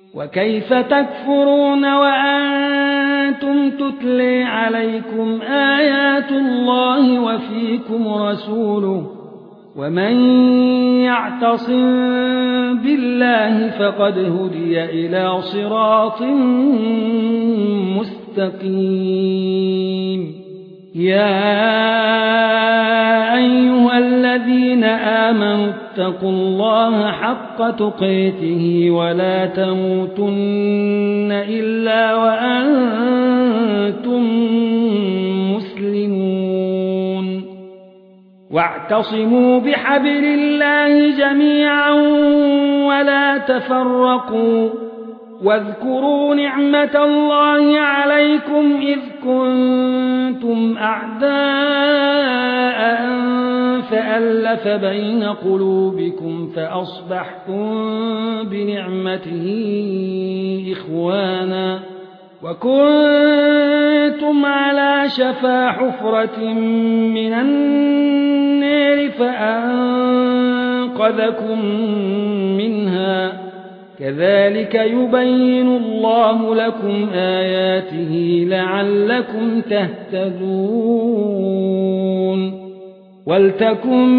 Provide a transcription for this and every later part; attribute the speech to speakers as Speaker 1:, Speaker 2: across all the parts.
Speaker 1: وكيف تكفرون وأنتم تتلى عليكم آيات الله وفيكم رسوله ومن يعتصم بالله فقد هدي إلى صراط مستقيم يا أيها الذين آمنوا اتقوا الله حق تقاته ولا تموتن إلا وأنتم مسلمون واعتصموا بحبل الله جميعا ولا تفرقوا واذكروا نعمة الله عليكم إذ كنتم أعداء فألف بين قلوبكم فأصبحتم بنعمته إخوانا وكنتم على شفا حفرة من النار فأنقذكم منها كذلك يبين الله لكم آياته لعلكم تهتدون ولتكن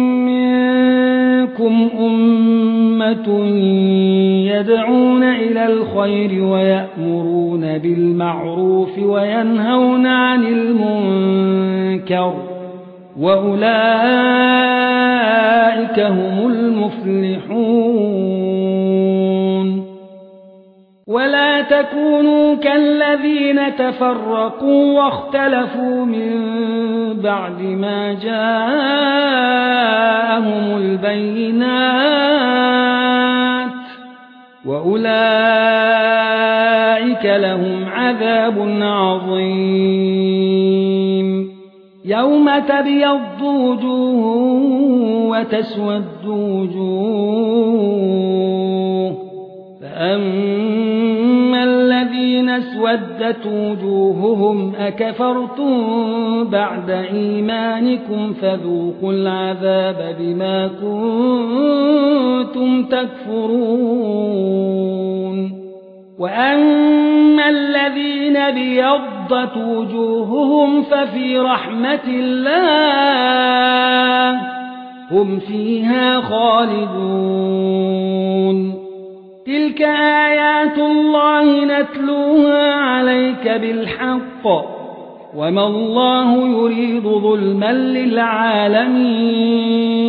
Speaker 1: منكم أمة يدعون إلى الخير ويأمرون بالمعروف وينهون عن المنكر وأولئك هم المفلحون ولا تكونوا كالذين تفرقوا واختلفوا من بعد ما جاءهم البينات وأولئك لهم عذاب عظيم يوم تبيض وجوه وتسود وجوه فأما الذين اسودت وجوههم أكفرتم بعد إيمانكم فذوقوا العذاب بما كنتم تكفرون وأما الذين بيضت وجوههم ففي رحمة الله هم فيها خالدون تلك آيات الله نتلوها عليك بالحق وما الله يريد ظلما للعالمين